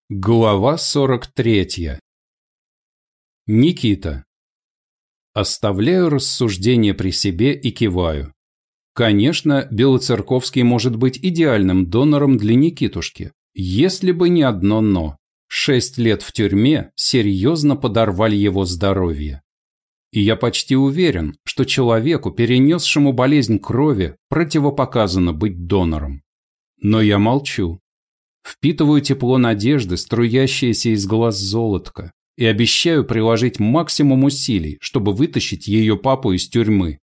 Глава 43. Никита. Оставляю рассуждения при себе и киваю. Конечно, Белоцерковский может быть идеальным донором для Никитушки, если бы не одно «но». 6 лет в тюрьме серьезно подорвали его здоровье. И я почти уверен, что человеку, перенесшему болезнь крови, противопоказано быть донором. Но я молчу. Впитываю тепло надежды, струящееся из глаз золотка, и обещаю приложить максимум усилий, чтобы вытащить ее папу из тюрьмы.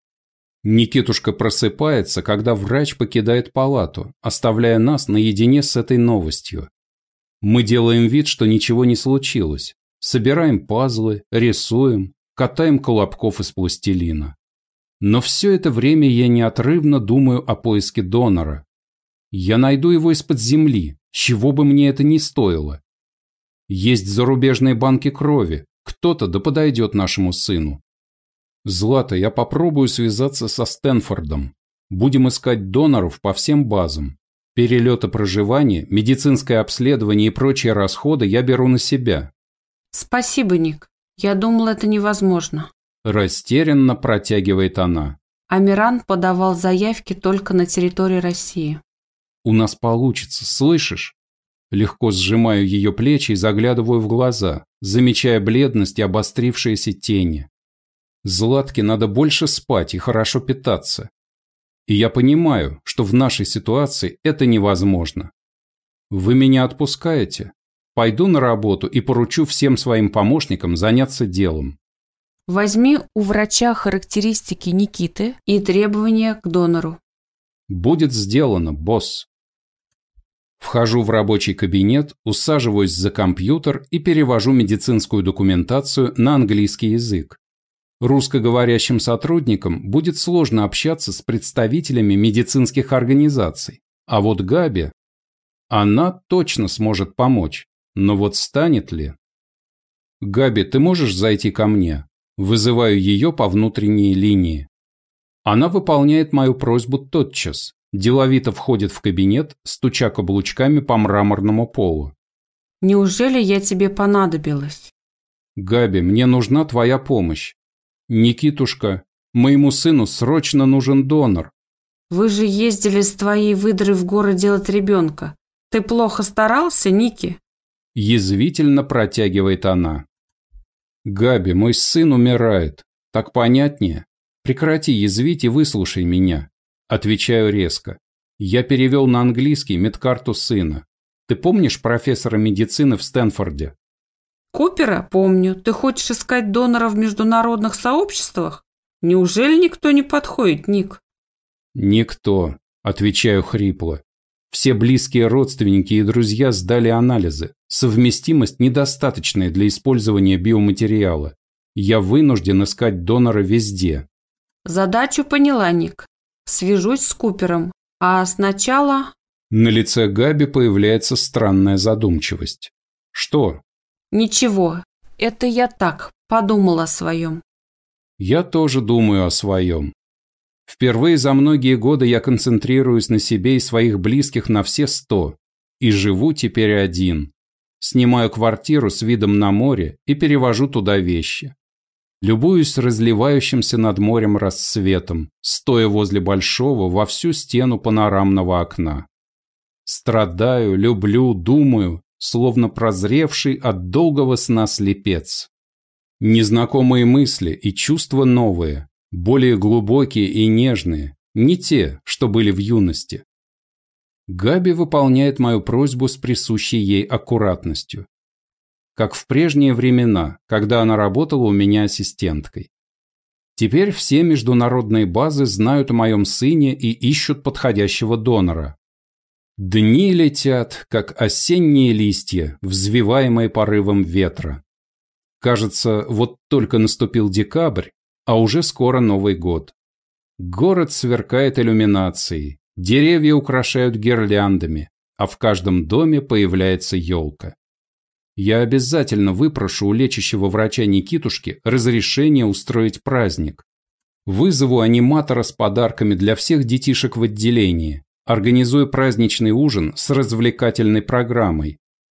Никитушка просыпается, когда врач покидает палату, оставляя нас наедине с этой новостью. Мы делаем вид, что ничего не случилось. Собираем пазлы, рисуем, катаем колобков из пластилина. Но все это время я неотрывно думаю о поиске донора. Я найду его из-под земли, чего бы мне это ни стоило. Есть зарубежные банки крови, кто-то да подойдет нашему сыну. Злата, я попробую связаться со Стэнфордом. Будем искать доноров по всем базам. Перелеты, проживание, медицинское обследование и прочие расходы я беру на себя. Спасибо, Ник. Я думала, это невозможно. Растерянно протягивает она. Амиран подавал заявки только на территории России. У нас получится, слышишь? Легко сжимаю ее плечи и заглядываю в глаза, замечая бледность и обострившиеся тени. Златке надо больше спать и хорошо питаться. И я понимаю, что в нашей ситуации это невозможно. Вы меня отпускаете? Пойду на работу и поручу всем своим помощникам заняться делом. Возьми у врача характеристики Никиты и требования к донору. Будет сделано, босс. Вхожу в рабочий кабинет, усаживаюсь за компьютер и перевожу медицинскую документацию на английский язык. Русскоговорящим сотрудникам будет сложно общаться с представителями медицинских организаций, а вот Габи, она точно сможет помочь, но вот станет ли? Габи, ты можешь зайти ко мне? Вызываю ее по внутренней линии. Она выполняет мою просьбу тотчас. Деловито входит в кабинет, стуча каблучками по мраморному полу. Неужели я тебе понадобилась? Габи, мне нужна твоя помощь. Никитушка, моему сыну срочно нужен донор. Вы же ездили с твоей выдрой в город делать ребенка. Ты плохо старался, Ники? Язвительно протягивает она. Габи, мой сын умирает. Так понятнее? Прекрати язвить и выслушай меня. Отвечаю резко. Я перевел на английский медкарту сына. Ты помнишь профессора медицины в Стэнфорде? Купера, помню. Ты хочешь искать донора в международных сообществах? Неужели никто не подходит, Ник? Никто, отвечаю хрипло. Все близкие родственники и друзья сдали анализы. Совместимость недостаточная для использования биоматериала. Я вынужден искать донора везде. Задачу поняла, Ник. Свяжусь с Купером. А сначала... На лице Габи появляется странная задумчивость. Что? Ничего. Это я так подумала о своем. Я тоже думаю о своем. Впервые за многие годы я концентрируюсь на себе и своих близких на все 100. И живу теперь один. Снимаю квартиру с видом на море и перевожу туда вещи. Любуюсь разливающимся над морем рассветом, стоя возле большого во всю стену панорамного окна. Страдаю, люблю, думаю, словно прозревший от долгого сна слепец. Незнакомые мысли и чувства новые, более глубокие и нежные, не те, что были в юности. Габи выполняет мою просьбу с присущей ей аккуратностью. Как в прежние времена, когда она работала у меня ассистенткой. Теперь все международные базы знают о моем сыне и ищут подходящего донора. Дни летят, как осенние листья, взвиваемые порывом ветра. Кажется, вот только наступил декабрь, а уже скоро Новый год. Город сверкает иллюминацией, деревья украшают гирляндами, а в каждом доме появляется елка. Я обязательно выпрошу у лечащего врача Никитушки разрешение устроить праздник. Вызову аниматора с подарками для всех детишек в отделении. Организую праздничный ужин с развлекательной программой.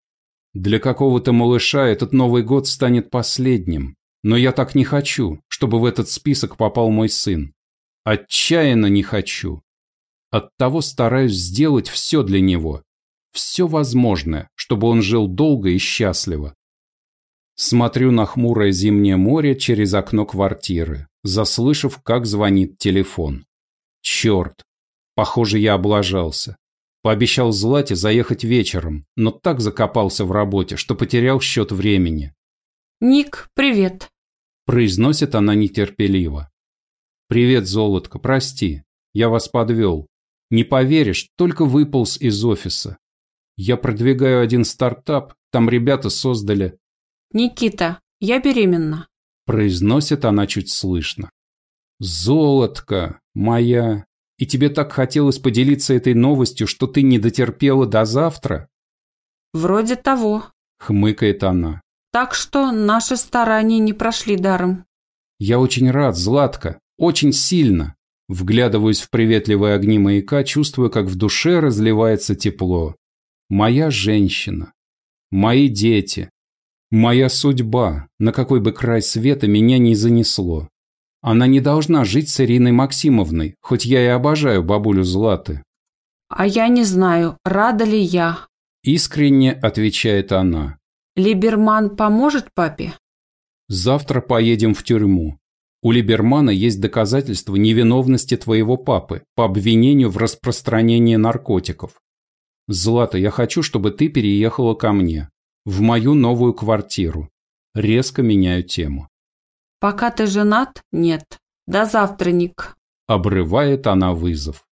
Для какого-то малыша этот Новый год станет последним. Но я так не хочу, чтобы в этот список попал мой сын. Отчаянно не хочу. Оттого стараюсь сделать все для него. Все возможное, чтобы он жил долго и счастливо. Смотрю на хмурое зимнее море через окно квартиры, заслышав, как звонит телефон. Черт! Похоже, я облажался. Пообещал Злате заехать вечером, но так закопался в работе, что потерял счет времени. «Ник, привет», – произносит она нетерпеливо. «Привет, золотко, прости, я вас подвел. Не поверишь, только выполз из офиса. Я продвигаю один стартап, там ребята создали...» «Никита, я беременна», – произносит она чуть слышно. «Золотко, моя, и тебе так хотелось поделиться этой новостью, что ты не дотерпела до завтра?» «Вроде того», – хмыкает она. «Так что наши старания не прошли даром». «Я очень рад, Златка, очень сильно». Вглядываюсь в приветливые огни маяка, чувствую, как в душе разливается тепло. Моя женщина, мои дети, моя судьба, на какой бы край света меня ни занесло. Она не должна жить с Ириной Максимовной, хоть я и обожаю бабулю Златы. «А я не знаю, рада ли я», – искренне отвечает она. «Либерман поможет папе?» «Завтра поедем в тюрьму. У Либермана есть доказательства невиновности твоего папы по обвинению в распространении наркотиков. Злата, я хочу, чтобы ты переехала ко мне, в мою новую квартиру». Резко меняю тему. «Пока ты женат? Нет. До завтра, Ник». Обрывает она вызов.